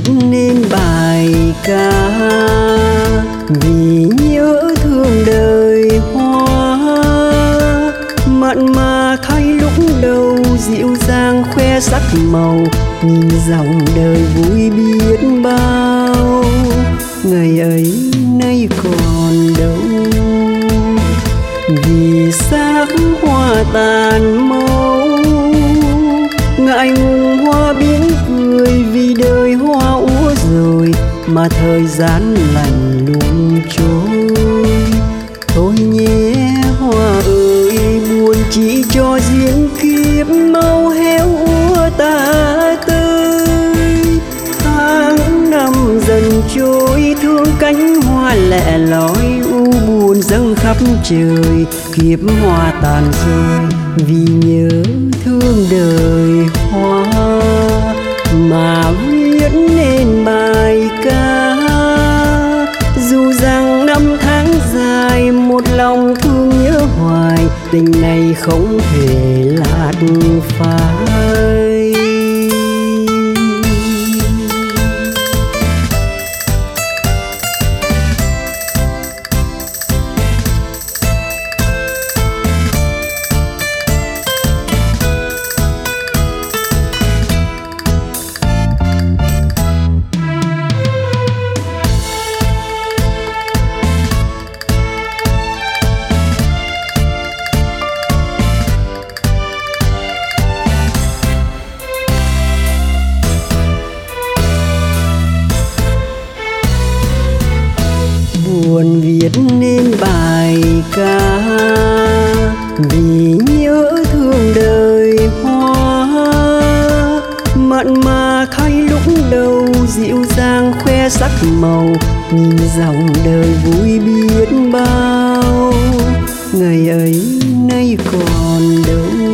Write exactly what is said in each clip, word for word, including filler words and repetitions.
nên bài ca vì nhớ thương đời hoa. Mặn mà thay lúc đầu dịu dàng khoe sắc màu, nhìn dòng đời vui biết bao. Ngày ấy nay còn đâu, vì sắc hoa tàn màu. Ngại ngùng hoa biến cười vì đời hoa úa rồi, mà thời gian lạnh lùng trôi. Thôi nhé hoa ơi, buồn chỉ cho riêng kiếp mau héo úa ta tơi. Tháng năm dần trôi, thương cánh hoa lẻ loi, u buồn dâng khắp trời. Kiếp hoa tàn rơi vì nhớ thương đời hoa, mà viết nên bài ca. Dù rằng năm tháng dài, một lòng thương nhớ hoài, tình này không thể lạt phai. Buồn viết nên bài ca vì nhớ thương đời hoa. Mặn mà thay lúc đầu dịu dàng khoe sắc màu, nhìn dòng đời vui biết bao. Ngày ấy nay còn đâu,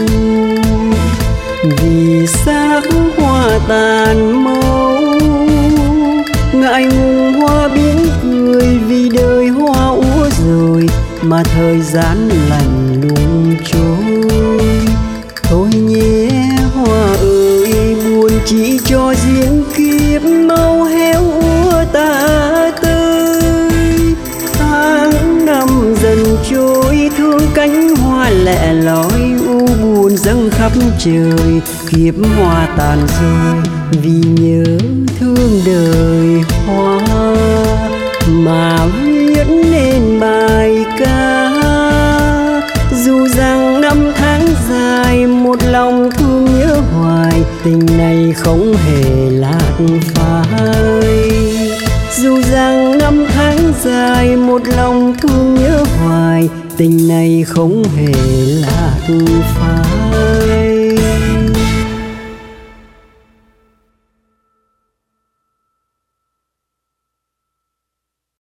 vì sắc hoa tàn màu. Ngại ngùng hoa biến cười vì đời hoa úa rồi, mà thời gian lạnh lùng trôi. Thôi nhé hoa ơi, buồn chỉ cho riêng kiếp mau héo úa ta tơi. Tháng năm dần trôi, thương cánh hoa lẻ loi, u buồn dâng khắp trời. Kiếp hoa tàn rơi vì nhớ thương đời hoa, mà viết nên bài ca. Dù rằng năm tháng dài, một lòng thương nhớ hoài, tình này không hề lạt phai. Dù rằng năm tháng dài, một lòng thương nhớ hoài, tình này không hề lạt phai.